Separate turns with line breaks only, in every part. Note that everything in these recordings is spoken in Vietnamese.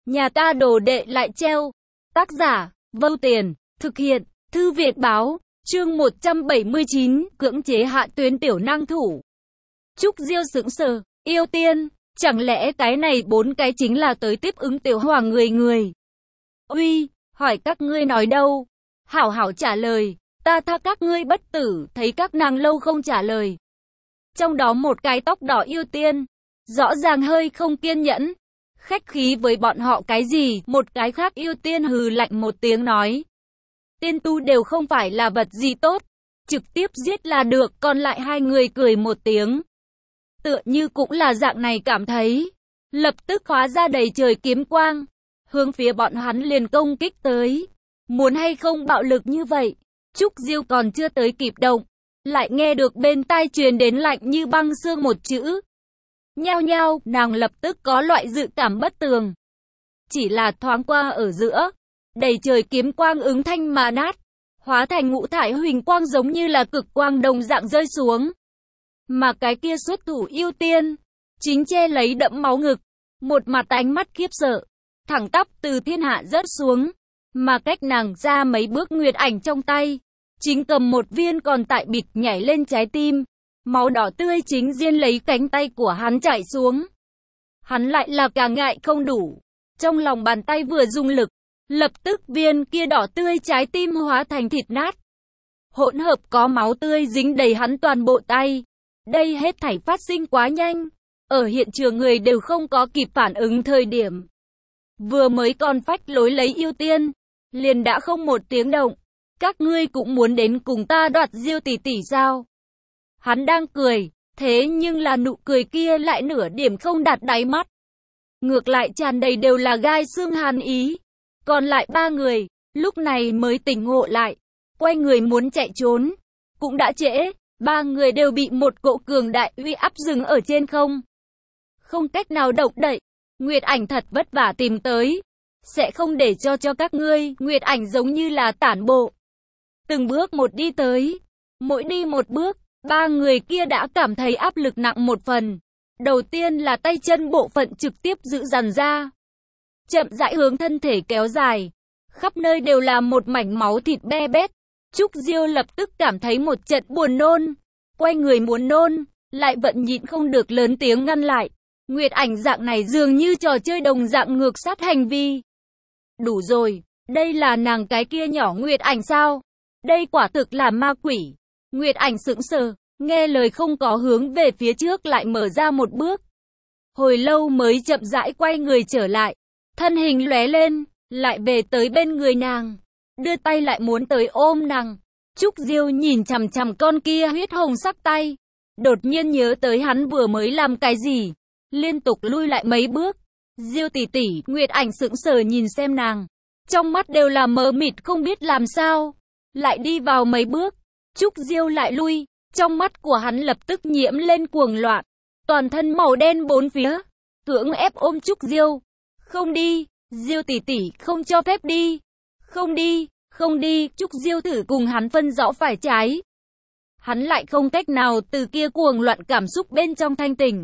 Nhà ta đồ đệ lại treo. Tác giả, Vâu Tiền, thực hiện, Thư viện báo, chương 179, cưỡng chế hạ tuyến tiểu năng thủ. Trúc Diêu sững sờ, yêu tiên, chẳng lẽ cái này 4 cái chính là tới tiếp ứng tiểu hoàng người. Uy, hỏi các ngươi nói đâu? Hảo hảo trả lời, ta tha các ngươi bất tử, thấy các nàng lâu không trả lời. Trong đó một cái tóc đỏ yêu tiên, rõ ràng hơi không kiên nhẫn, khách khí với bọn họ cái gì, một cái khác yêu tiên hừ lạnh một tiếng nói. Tiên tu đều không phải là vật gì tốt, trực tiếp giết là được, còn lại hai người cười một tiếng. Tựa như cũng là dạng này cảm thấy, lập tức hóa ra đầy trời kiếm quang, hướng phía bọn hắn liền công kích tới. Muốn hay không bạo lực như vậy, Trúc Diêu còn chưa tới kịp động, lại nghe được bên tai truyền đến lạnh như băng xương một chữ. Nhao nhao, nàng lập tức có loại dự cảm bất tường. Chỉ là thoáng qua ở giữa, đầy trời kiếm quang ứng thanh mà nát, hóa thành ngũ thải huỳnh quang giống như là cực quang đồng dạng rơi xuống. Mà cái kia xuất thủ yêu tiên, chính che lấy đẫm máu ngực, một mặt ánh mắt khiếp sợ, thẳng tắp từ thiên hạ rớt xuống, mà cách nàng ra mấy bước Nguyệt Ảnh trong tay, chính cầm một viên còn tại bịt nhảy lên trái tim, máu đỏ tươi chính diên lấy cánh tay của hắn chảy xuống. Hắn lại là càng ngại không đủ, trong lòng bàn tay vừa dùng lực, lập tức viên kia đỏ tươi trái tim hóa thành thịt nát. Hỗn hợp có máu tươi dính đầy hắn toàn bộ tay. Đây hết thảy phát sinh quá nhanh, ở hiện trường người đều không có kịp phản ứng thời điểm. Vừa mới còn phách lối lấy yêu tiên, liền đã không một tiếng động. Các ngươi cũng muốn đến cùng ta đoạt Diêu tỷ tỷ sao? Hắn đang cười, thế nhưng là nụ cười kia lại nửa điểm không đạt đáy mắt. Ngược lại tràn đầy đều là gai xương hàn ý. Còn lại 3 người, lúc này mới tỉnh ngộ lại, quay người muốn chạy trốn, cũng đã trễ. 3 người đều bị một cỗ cường đại uy áp dừng ở trên không. Không cách nào động đậy. Nguyệt Ảnh thật vất vả tìm tới, sẽ không để cho các ngươi. Nguyệt Ảnh giống như là tản bộ, từng bước một đi tới. Mỗi đi một bước, 3 người kia đã cảm thấy áp lực nặng một phần. Đầu tiên là tay chân bộ phận trực tiếp giữ dằn ra, chậm rãi hướng thân thể kéo dài, khắp nơi đều là một mảnh máu thịt be bét. Trúc Diêu lập tức cảm thấy một trận buồn nôn, quay người muốn nôn, lại vẫn nhịn không được lớn tiếng ngăn lại. Nguyệt Ảnh dạng này dường như trò chơi đồng dạng ngược sát hành vi. Đủ rồi, đây là nàng cái kia nhỏ Nguyệt Ảnh sao? Đây quả thực là ma quỷ. Nguyệt Ảnh sững sờ, nghe lời không có hướng về phía trước lại mở ra một bước. Hồi lâu mới chậm rãi quay người trở lại, thân hình lóe lên, lại về tới bên người nàng, đưa tay lại muốn tới ôm nàng. Trúc Diêu nhìn chằm chằm con kia huyết hồng sắc tay, đột nhiên nhớ tới hắn vừa mới làm cái gì, liên tục lui lại mấy bước. Diêu tỷ tỷ, Nguyệt Ảnh sững sờ nhìn xem nàng, trong mắt đều là mờ mịt không biết làm sao, lại đi vào mấy bước. Trúc Diêu lại lui, trong mắt của hắn lập tức nhiễm lên cuồng loạn, toàn thân màu đen bốn phía, cưỡng ép ôm Trúc Diêu. Không đi, Diêu tỷ tỷ, không cho phép đi. Không đi, không đi. Trúc Diêu thử cùng hắn phân rõ phải trái. Hắn lại không cách nào từ kia cuồng loạn cảm xúc bên trong thanh tỉnh.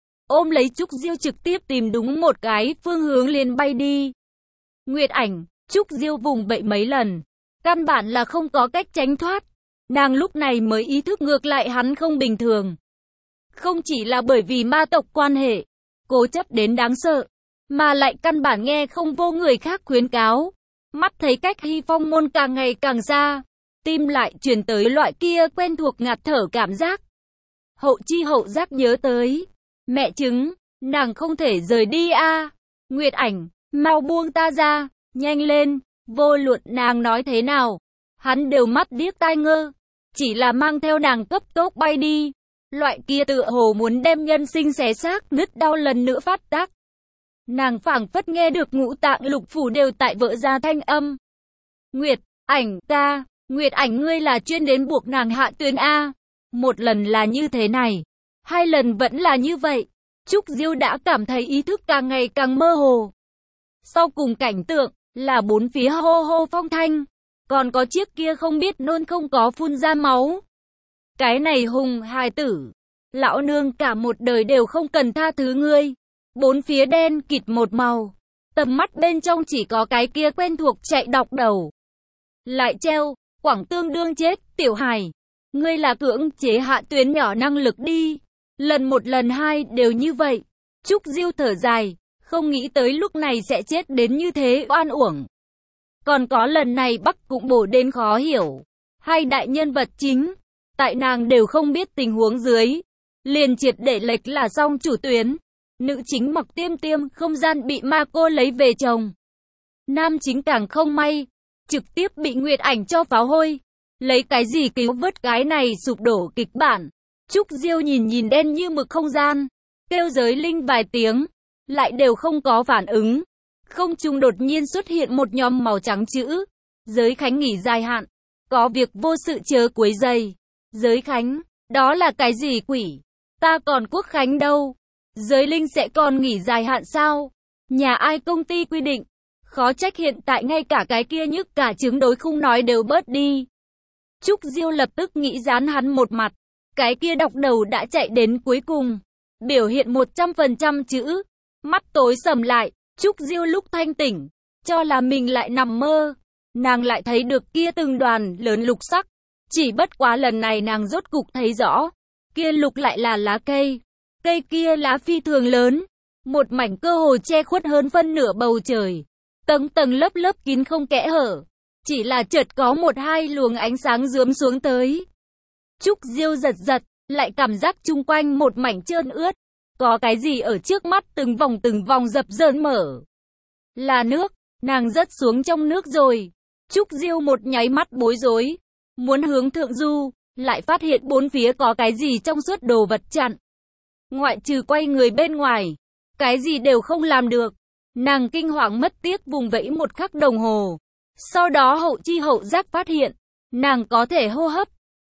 Ôm lấy Trúc Diêu trực tiếp tìm đúng một cái phương hướng liền bay đi. Nguyệt Ảnh, Trúc Diêu vùng vẫy mấy lần, căn bản là không có cách tránh thoát. Nàng lúc này mới ý thức ngược lại hắn không bình thường. Không chỉ là bởi vì ma tộc quan hệ, cố chấp đến đáng sợ, mà lại căn bản nghe không vô người khác khuyến cáo. Mắt thấy cách Hy Phong môn càng ngày càng xa, tim lại truyền tới loại kia quen thuộc ngạt thở cảm giác. Hậu chi hậu giác nhớ tới. Mẹ chứng, nàng không thể rời đi a. Nguyệt Ảnh, mau buông ta ra, nhanh lên. Vô luận nàng nói thế nào, hắn đều mắt điếc tai ngơ, chỉ là mang theo nàng cấp tốc bay đi. Loại kia tựa hồ muốn đem nhân sinh xé xác nứt đau lần nữa phát tác. Nàng phảng phất nghe được ngũ tạng lục phủ đều tại vỡ ra thanh âm. Nguyệt Ảnh ca, Nguyệt Ảnh ngươi là chuyên đến buộc nàng hạ tuyến a. Một lần là như thế này, 2 lần vẫn là như vậy. Trúc Diêu đã cảm thấy ý thức càng ngày càng mơ hồ. Sau cùng cảnh tượng là bốn phía hô hô phong thanh, còn có chiếc kia không biết nôn không có phun ra máu. Cái này hùng hài tử, lão nương cả một đời đều không cần tha thứ ngươi. Bốn phía đen kịt một màu, Tầm mắt bên trong chỉ có cái kia quen thuộc chạy đọc đầu. Lại treo, quẳng tương đương chết, Tiểu Hải. Ngươi là cưỡng chế hạ tuyến nhỏ năng lực đi. Lần một lần hai đều như vậy. Trúc Diêu thở dài, không nghĩ tới lúc này sẽ chết đến như thế oan uổng. Còn có lần này Bắc cũng bổ đến khó hiểu. Hai đại nhân vật chính, tại nàng đều không biết tình huống dưới. Liền triệt để lệch là xong chủ tuyến. Nữ chính mặc tiêm tiêm không gian bị ma cô lấy về chồng. Nam chính càng không may, trực tiếp bị Nguyệt Ảnh cho pháo hôi. Lấy cái gì cứu vớt cái này sụp đổ kịch bản. Trúc Diêu nhìn đen như mực không gian, kêu giới linh vài tiếng, lại đều không có phản ứng. Không trung đột nhiên xuất hiện một nhóm màu trắng chữ. Giới Khánh nghỉ dài hạn, có việc vô sự chớ quấy rầy. Giới Khánh, đó là cái gì quỷ? Ta còn Quốc Khánh đâu? Giới linh sẽ còn nghỉ dài hạn sao? Nhà ai công ty quy định? Khó trách hiện tại ngay cả cái kia nhức cả trứng đối khung nói đều bớt đi. Trúc Diêu lập tức nghĩ dán hắn một mặt. Cái kia đọc đầu đã chạy đến cuối cùng. Biểu hiện 100% chữ. Mắt tối sầm lại. Trúc Diêu lúc thanh tỉnh, cho là mình lại nằm mơ. Nàng lại thấy được kia từng đoàn lớn lục sắc. Chỉ bất quá lần này nàng rốt cục thấy rõ. Kia lục lại là lá cây. Cây kia lá phi thường lớn. Một mảnh cơ hồ che khuất hơn phân nửa bầu trời. Tầng tầng lớp lớp kín không kẽ hở. Chỉ là chợt có một hai luồng ánh sáng rướm xuống tới. Trúc Diêu giật giật, lại cảm giác chung quanh một mảnh trơn ướt. Có cái gì ở trước mắt từng vòng dập dờn mở. Là nước, nàng rớt xuống trong nước rồi. Trúc Diêu một nháy mắt bối rối. Muốn hướng thượng du, lại phát hiện bốn phía có cái gì trong suốt đồ vật chặn. Ngoại trừ quay người bên ngoài, cái gì đều không làm được. Nàng kinh hoàng mất tiếc vùng vẫy một khắc đồng hồ. Sau đó hậu chi hậu giác phát hiện, nàng có thể hô hấp.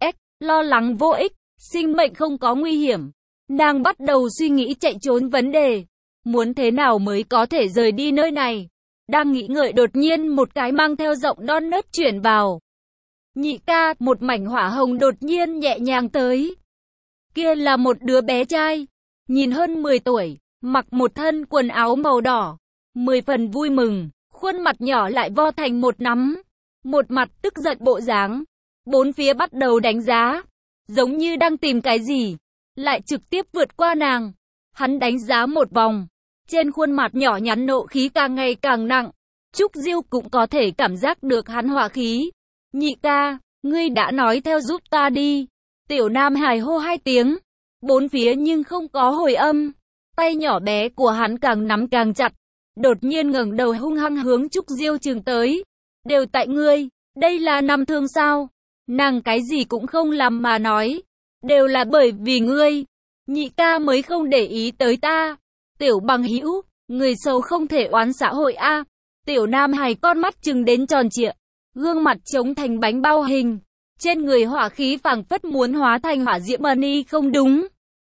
Lo lắng vô ích, sinh mệnh không có nguy hiểm. Nàng bắt đầu suy nghĩ chạy trốn vấn đề. Muốn thế nào mới có thể rời đi nơi này. Đang nghĩ ngợi đột nhiên một cái mang theo giọng non nớt chuyển vào. Nhị ca, một mảnh hỏa hồng đột nhiên nhẹ nhàng tới. Kia là một đứa bé trai, nhìn hơn 10 tuổi, mặc một thân quần áo màu đỏ. 10 phần vui mừng, khuôn mặt nhỏ lại vo thành một nắm. Một mặt tức giận bộ dáng. Bốn phía bắt đầu đánh giá, giống như đang tìm cái gì, lại trực tiếp vượt qua nàng. Hắn đánh giá một vòng, trên khuôn mặt nhỏ nhắn nộ khí càng ngày càng nặng. Trúc Diêu cũng có thể cảm giác được hắn hỏa khí. Nhị ca, ngươi đã nói theo giúp ta đi. Tiểu Nam Hải hô 2 tiếng, bốn phía nhưng không có hồi âm. Tay nhỏ bé của hắn càng nắm càng chặt, đột nhiên ngẩng đầu hung hăng hướng Trúc Diêu chừng tới. Đều tại ngươi, đây là năm thương sao? Nàng cái gì cũng không làm mà nói. Đều là bởi vì ngươi. Nhị ca mới không để ý tới ta. Tiểu bằng hữu, người xấu không thể oán xã hội a. Tiểu Nam Hải con mắt trừng đến tròn trịa. Gương mặt trống thành bánh bao hình. Trên người hỏa khí phảng phất muốn hóa thành hỏa diễm ni không đúng.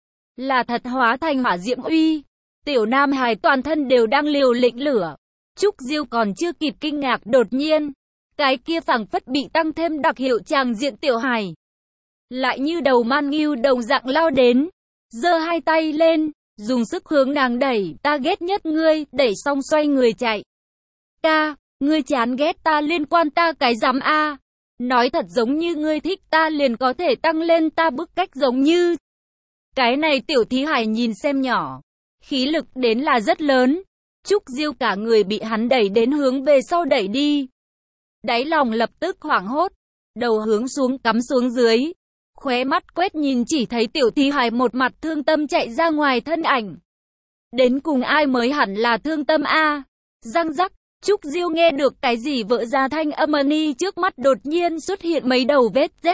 Là thật hóa thành hỏa diễm uy. Tiểu Nam Hải toàn thân đều đang liều lĩnh lửa. Trúc Diêu còn chưa kịp kinh ngạc đột nhiên. Cái kia phảng phất bị tăng thêm đặc hiệu tràng diện Tiểu Hải. Lại như đầu man nghiêu đồng dạng lao đến. Giơ 2 tay lên, dùng sức hướng nàng đẩy. Ta ghét nhất ngươi, đẩy xong xoay người chạy. Ca, ngươi chán ghét ta liên quan ta cái rắm a. Nói thật giống như ngươi thích ta liền có thể tăng lên ta bức cách giống như. Cái này Tiểu Thí Hải nhìn xem nhỏ. Khí lực đến là rất lớn. Trúc Diêu cả người bị hắn đẩy đến hướng về sau đẩy đi. Đáy lòng lập tức hoảng hốt. Đầu hướng xuống cắm xuống dưới. Khóe mắt quét nhìn chỉ thấy Tiểu Thí Hải một mặt thương tâm chạy ra ngoài thân ảnh. Đến cùng ai mới hẳn là thương tâm a? Răng rắc. Trúc Diêu nghe được cái gì vỡ ra thanh âm ni trước mắt đột nhiên xuất hiện mấy đầu vết rách.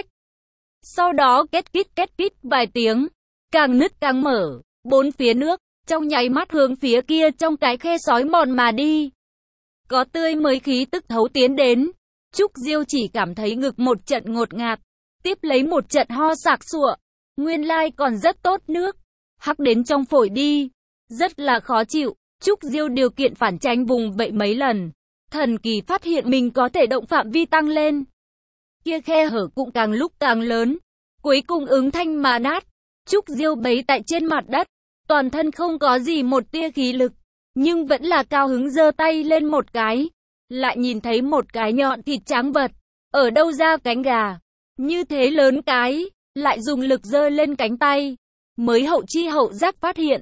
Sau đó két kít vài tiếng. Càng nứt càng mở. Bốn phía nước. Trong nháy mắt hướng phía kia trong cái khe sói mòn mà đi. Có tươi mới khí tức thấu tiến đến. Trúc Diêu chỉ cảm thấy ngực một trận ngột ngạt. Tiếp lấy một trận ho sặc sụa. Nguyên lai còn rất tốt nước. Hắc đến trong phổi đi. Rất là khó chịu. Trúc Diêu điều kiện phản tranh vùng vậy mấy lần. Thần kỳ phát hiện mình có thể động phạm vi tăng lên. Kia khe hở cũng càng lúc càng lớn. Cuối cùng ứng thanh mà nát. Trúc Diêu bấy tại trên mặt đất. Toàn thân không có gì một tia khí lực. nhưng vẫn là cao hứng giơ tay lên một cái. Lại nhìn thấy một cái nhọn thịt trắng vật. Ở đâu ra cánh gà? Như thế lớn cái, lại dùng lực giơ lên cánh tay. Mới hậu chi hậu giác phát hiện.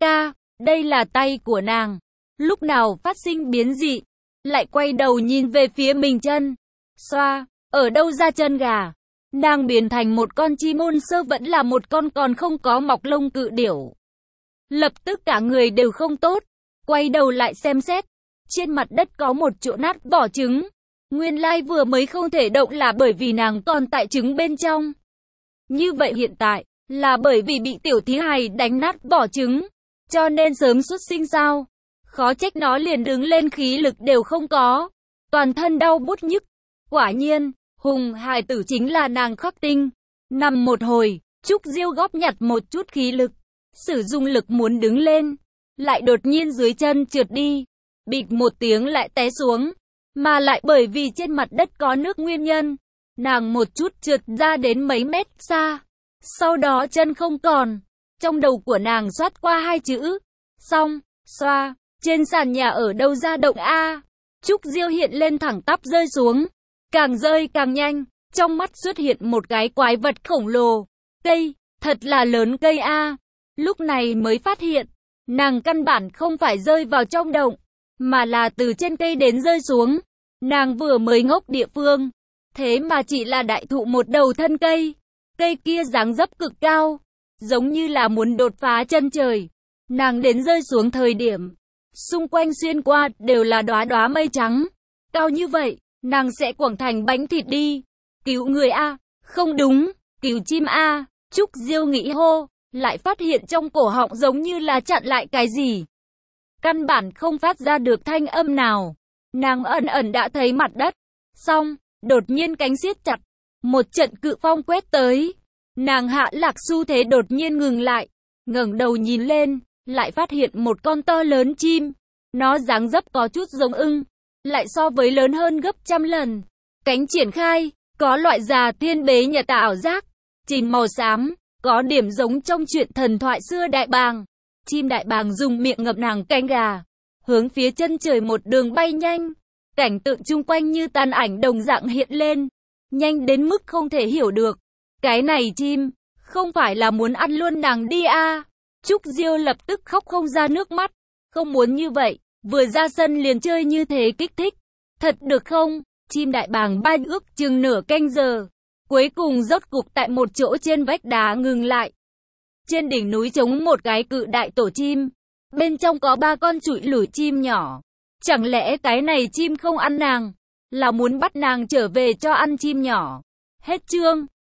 Đây là tay của nàng. Lúc nào phát sinh biến dị. Lại quay đầu nhìn về phía mình chân. Xoa, ở đâu ra chân gà? Nàng biến thành một con chim ôn sơ vẫn là một con còn không có mọc lông cự điểu. Lập tức cả người đều không tốt. Quay đầu lại xem xét. Trên mặt đất có một chỗ nát vỏ trứng. Nguyên lai vừa mới không thể động là bởi vì nàng còn tại trứng bên trong. Như vậy hiện tại, là bởi vì bị tiểu thí hài đánh nát vỏ trứng. Cho nên sớm xuất sinh sao? Khó trách nó liền đứng lên khí lực đều không có. Toàn thân đau bút nhức. Quả nhiên, hùng hài tử chính là nàng Khắc Tinh. Nằm một hồi, Trúc Diêu góp nhặt một chút khí lực. Sử dụng lực muốn đứng lên. Lại đột nhiên dưới chân trượt đi. Bịch một tiếng lại té xuống. Mà lại bởi vì trên mặt đất có nước nguyên nhân. Nàng một chút trượt ra đến mấy mét xa. Sau đó chân không còn. Trong đầu của nàng xoát qua hai chữ. Xong, xoa. Trên sàn nhà ở đâu ra động a? Trúc Diêu hiện lên thẳng tắp rơi xuống. Càng rơi càng nhanh. Trong mắt xuất hiện một cái quái vật khổng lồ. Cây, thật là lớn cây a. Lúc này mới phát hiện. Nàng căn bản không phải rơi vào trong động. Mà là từ trên cây đến rơi xuống. Nàng vừa mới ngốc địa phương. Thế mà chỉ là đại thụ một đầu thân cây. Cây kia dáng dấp cực cao. Giống như là muốn đột phá chân trời. Nàng đến rơi xuống thời điểm. Xung quanh xuyên qua đều là đóa đóa mây trắng. Cao như vậy, nàng sẽ quẳng thành bánh thịt đi. Cứu người a, không đúng, cứu chim a. Trúc Diêu nghĩ hô, lại phát hiện trong cổ họng giống như là chặn lại cái gì. Căn bản không phát ra được thanh âm nào. Nàng ẩn ẩn đã thấy mặt đất. Xong, đột nhiên cánh siết chặt. Một trận cự phong quét tới. Nàng hạ lạc xu thế đột nhiên ngừng lại. Ngẩng đầu nhìn lên, lại phát hiện một con to lớn chim. Nó dáng dấp có chút giống ưng. Lại so với lớn hơn gấp trăm lần. Cánh triển khai, có loại già thiên bế nhà tà ảo giác. Chìm màu xám, có điểm giống trong chuyện thần thoại xưa đại bàng. Chim đại bàng dùng miệng ngậm nàng cánh gà. Hướng phía chân trời một đường bay nhanh. Cảnh tượng chung quanh như tàn ảnh đồng dạng hiện lên. Nhanh đến mức không thể hiểu được. Cái này chim, không phải là muốn ăn luôn nàng đi a. Trúc Diêu lập tức khóc không ra nước mắt. Không muốn như vậy, vừa ra sân liền chơi như thế kích thích. Thật được không? Chim đại bàng bay ước chừng nửa canh giờ. Cuối cùng rốt cục tại một chỗ trên vách đá ngừng lại. Trên đỉnh núi trống một cái cự đại tổ chim. Bên trong có 3 con trụi lủi chim nhỏ. Chẳng lẽ cái này chim không ăn nàng? Là muốn bắt nàng trở về cho ăn chim nhỏ. Hết chương.